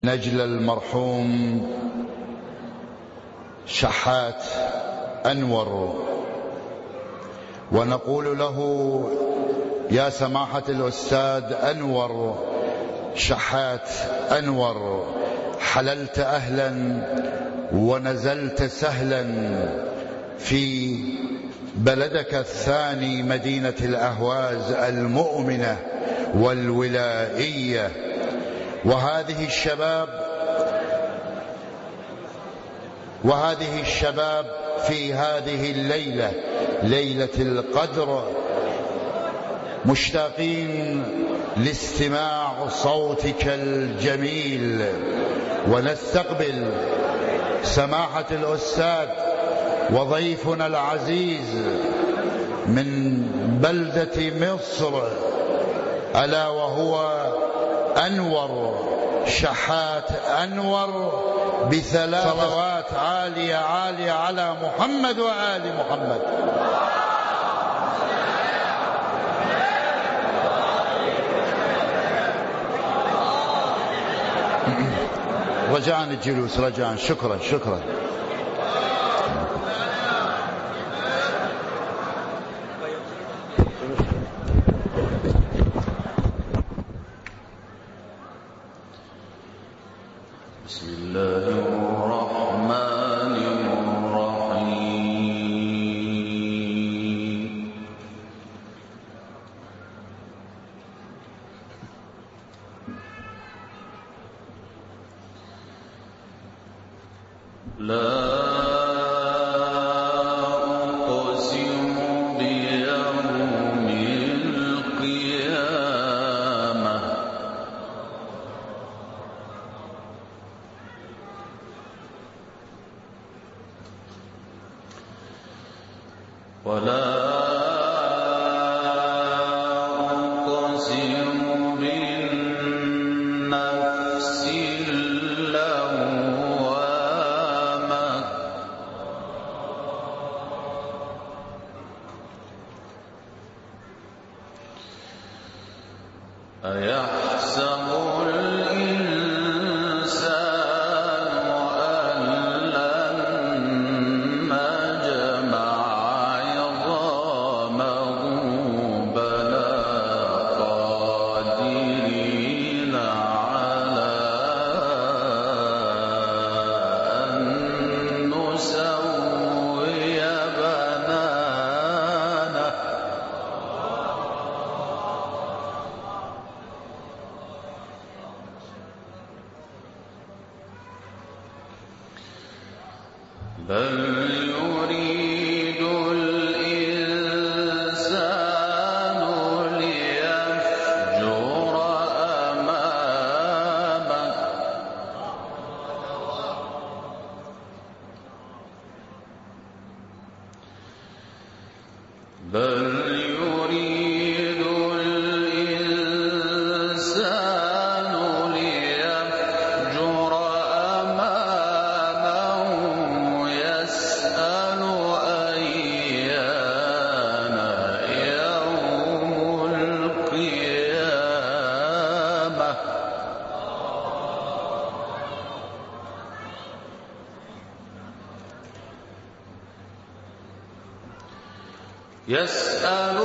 نجل المرحوم شحات أنور، ونقول له: يا سماحة الأستاذ أنور شحات أنور، حللت أهلا ونزلت سهلا في بلدك الثاني مدينة الأهواز المؤمنة والولائية. وهذه الشباب في هذه الليلة، ليلة القدر، مشتاقين لاستماع صوتك الجميل، ونستقبل سماحة الأستاذ وضيفنا العزيز من بلدة مصر، ألا وهو أنور شحات أنور، بثلاث صلوات عالية عالية على محمد وآل محمد. رجاء الجلوس، رجاء. شكرا شكرا. بسم الله الرحمن الرحيم. لا أقسم بيوم القيامة ولا أقسم بالنفس اللوامة أيحسب الإنسان أن لن نجمع عظامه؟ بلى قادرين على أن نسوي بنانه. بل يريد الإنسان ليفجر أمامه. بل يريد الإنسان ليفجر أمامه، يسأل أيان يوم القيامة. يسأل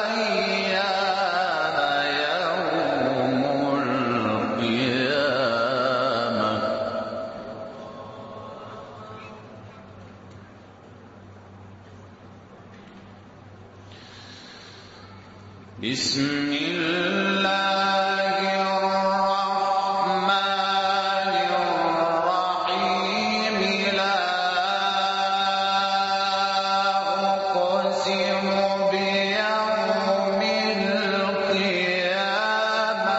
أيان يوم القيامة. بسم الله الرحمن الرحيم. لا أقسم بيوم القيامة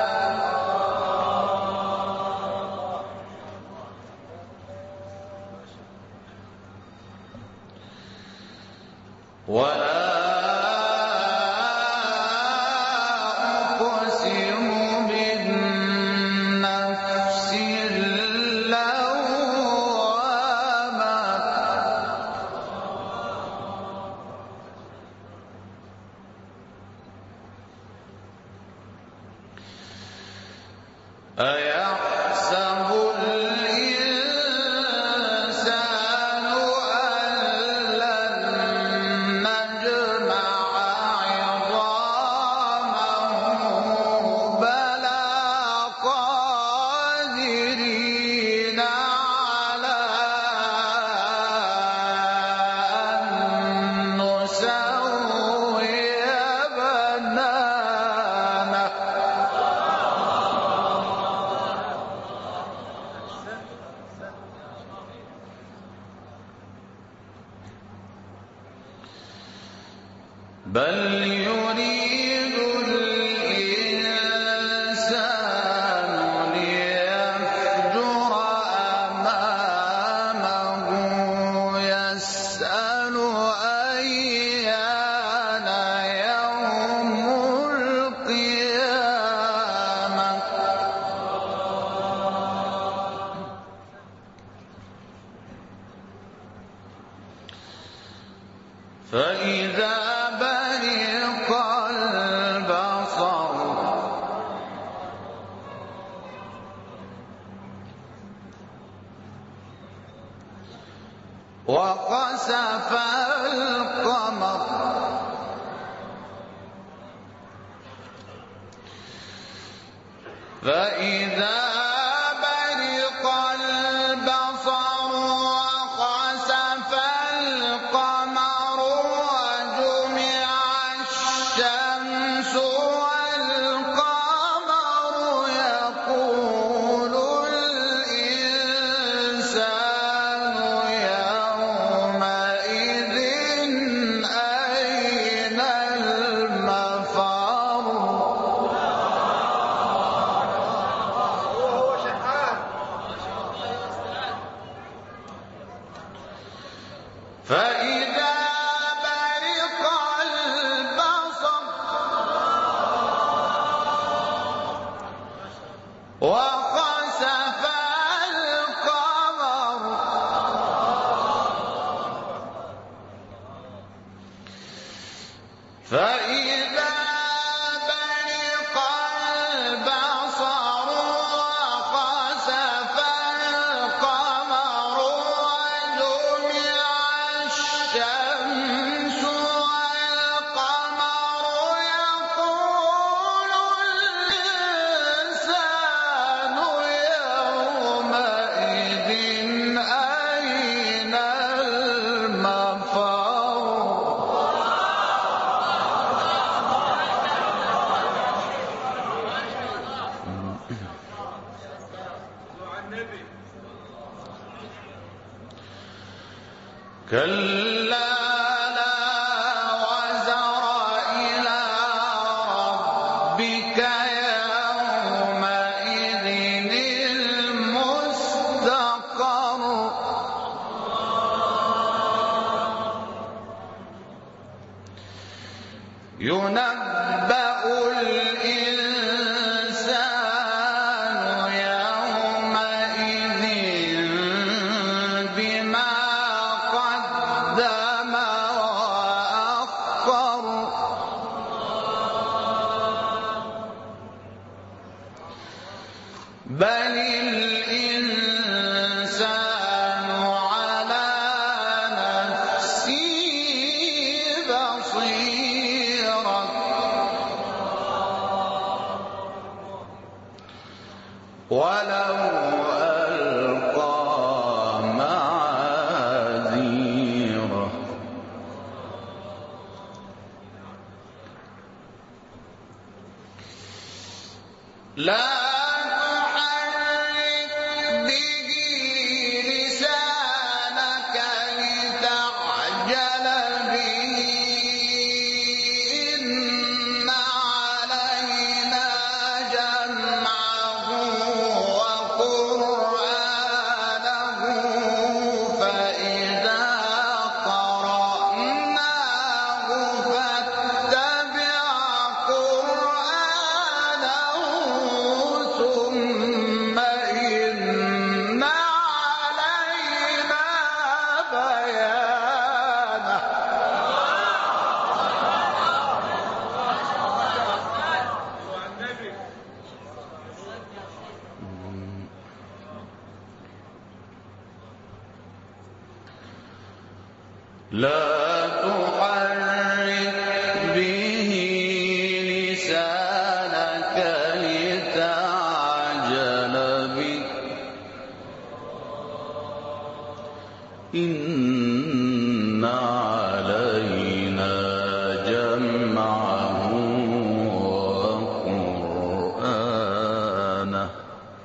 ولا أقسم بالنفس اللوامة. أيحسب بل يريد الإنسان ليفجر أمامه يسأل أيان يوم القيامة فإذا برق البصر وخسف القمر فإذا برق البصر وخسف القمر وجمع الشمس والقمر يقول الإنسان يومئذ أين المفر فإذا برق البصر وخسف القمر فإذا برق البصر وخسف القمر وجمع الشمس والقمر يقول الإنسان يومئذ أين المفر كلا لا وزر إلى ربك يومئذ المستقر ينبأ الإنسان يومئذ بما قدم وأخر بل الإنسان على نفسه بصيرة ولو ألقى معاذيره لا تحرك به لسانك لتعجل به إن علينا جمعه وقرآنه فإذا قرأناه فاتبع قرآنه ثم إن علينا بيانه لا تحرك به لسانك لتعجل به إن علينا جمعه وقرآنه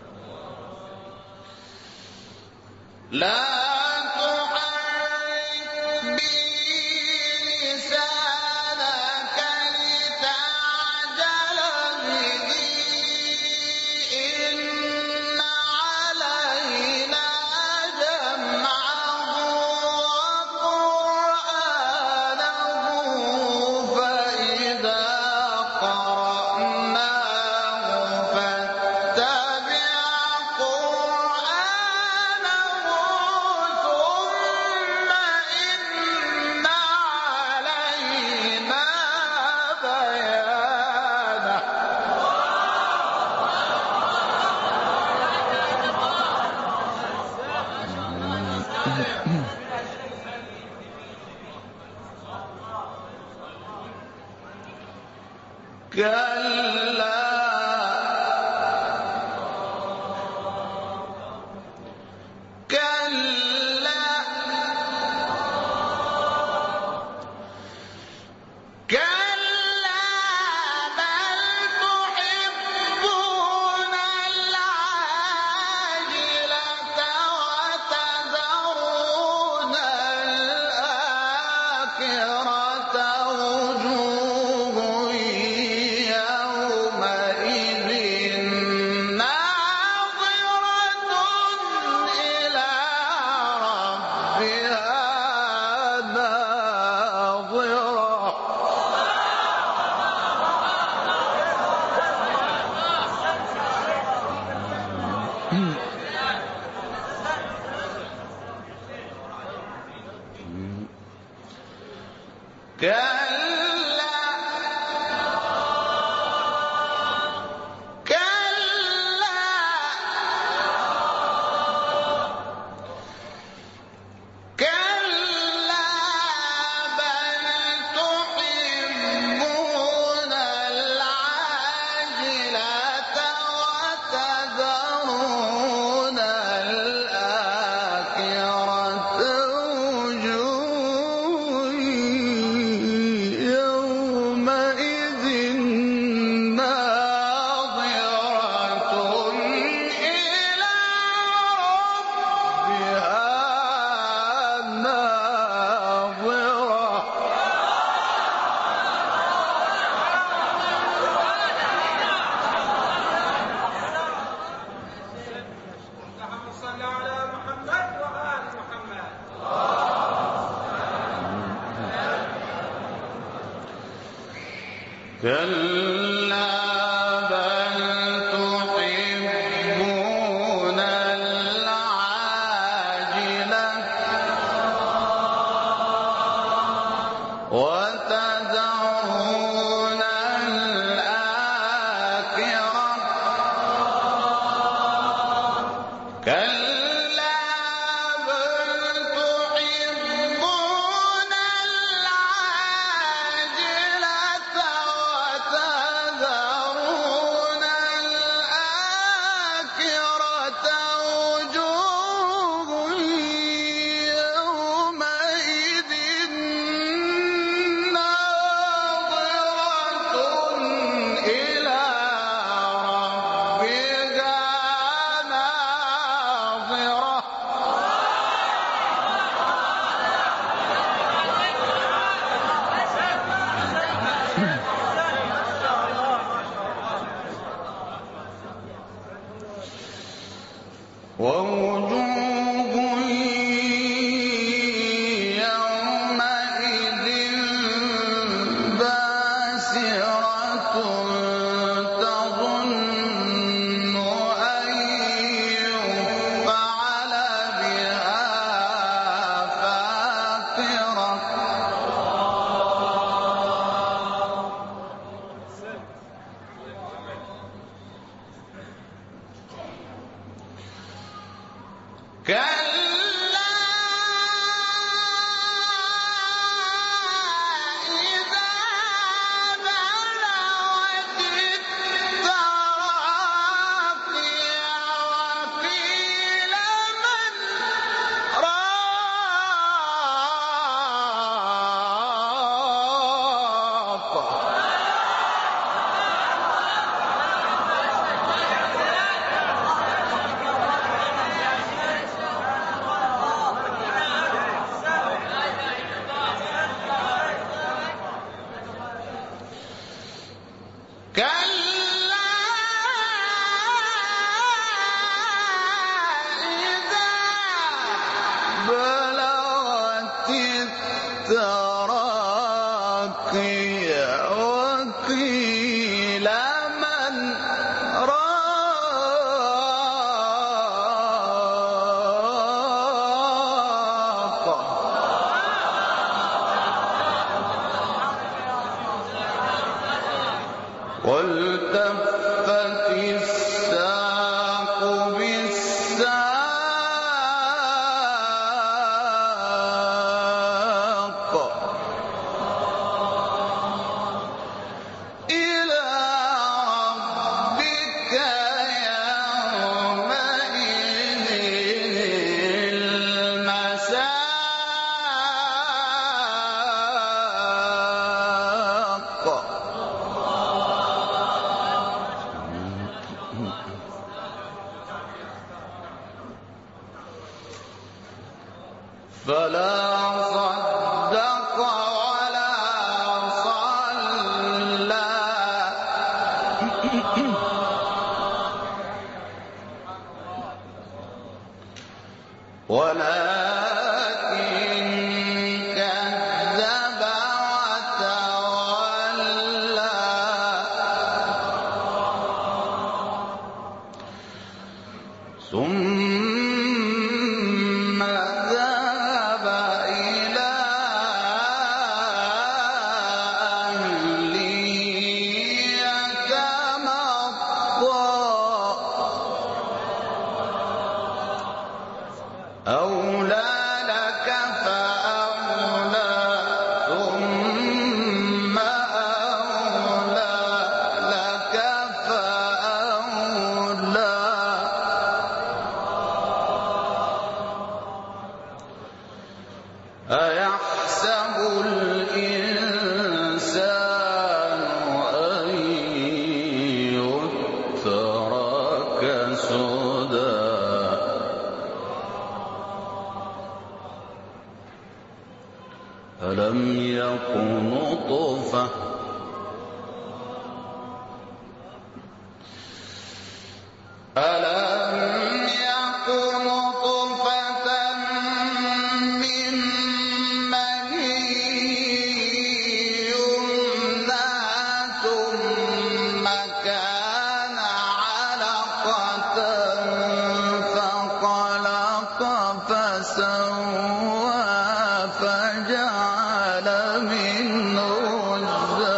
لا تحرك به لسانك فلا صدق ولا صلى ولكن كذب وتولى ثم ذهب إلى أهله يتمطى أولى لك فأولى ثم أولى لك فأولى أيحسب الإنسان أن يترك سدى ألم يك نطفة من مني يمنى ثم كان علقة فخلق فسوى فجعل منه الزوجين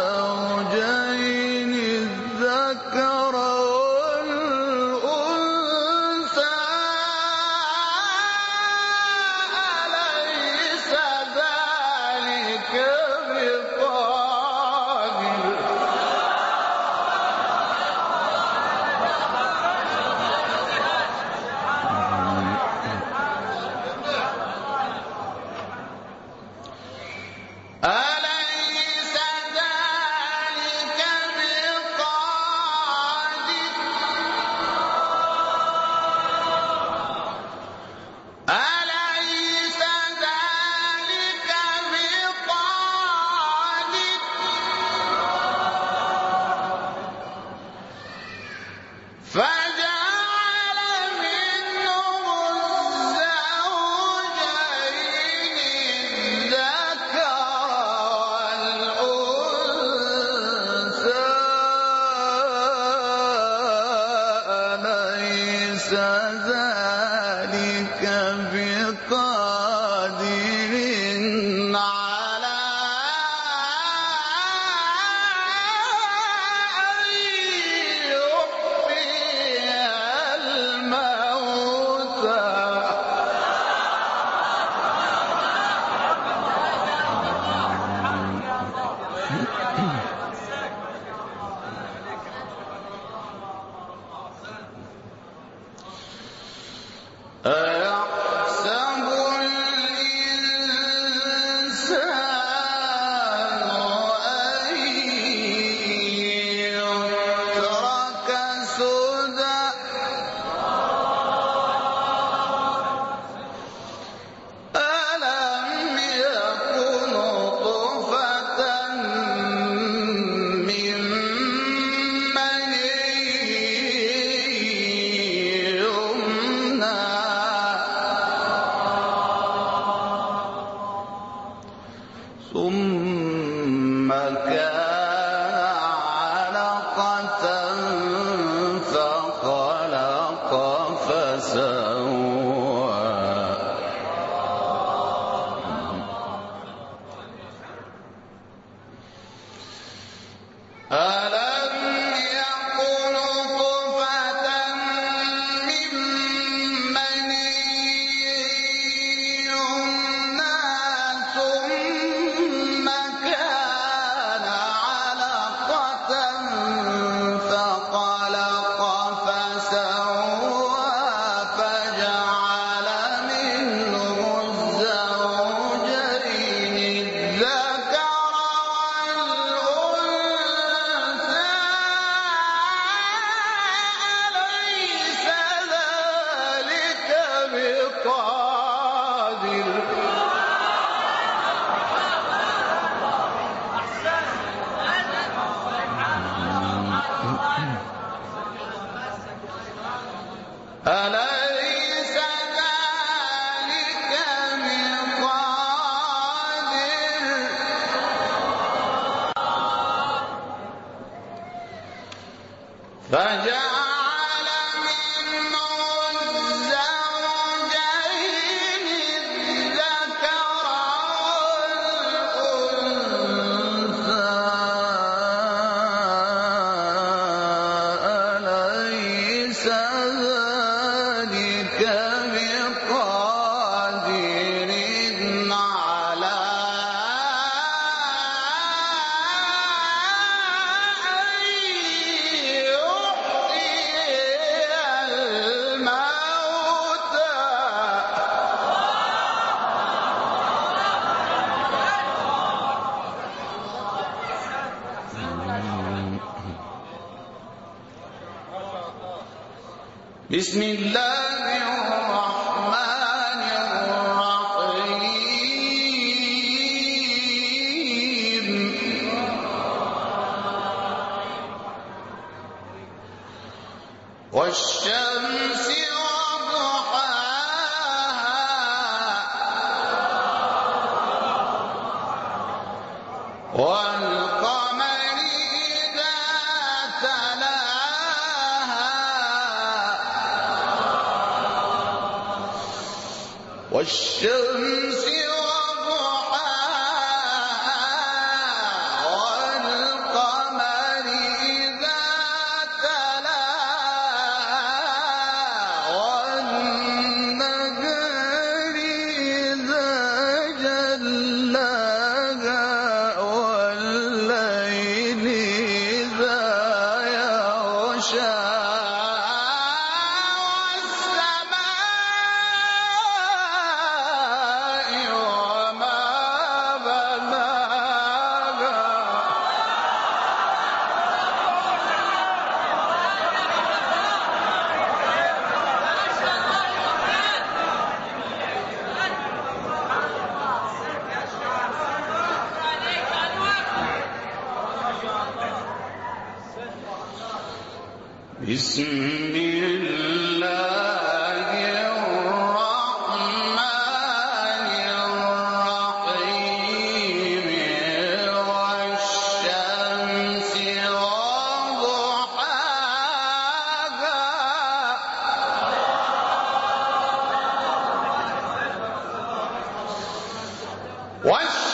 فجعل منه الزوجين الذكر والأنثى أليس ذلك بقادر على بسم الله الرحمن الرحيم والشمس وضحاها والقمر إذا تلاها والشمس وضحاها والقمر إذا تلاها والنهار إذا جلاها والليل إذا يغشاها بسم الله الرحمن الرحيم والشمس وضحاها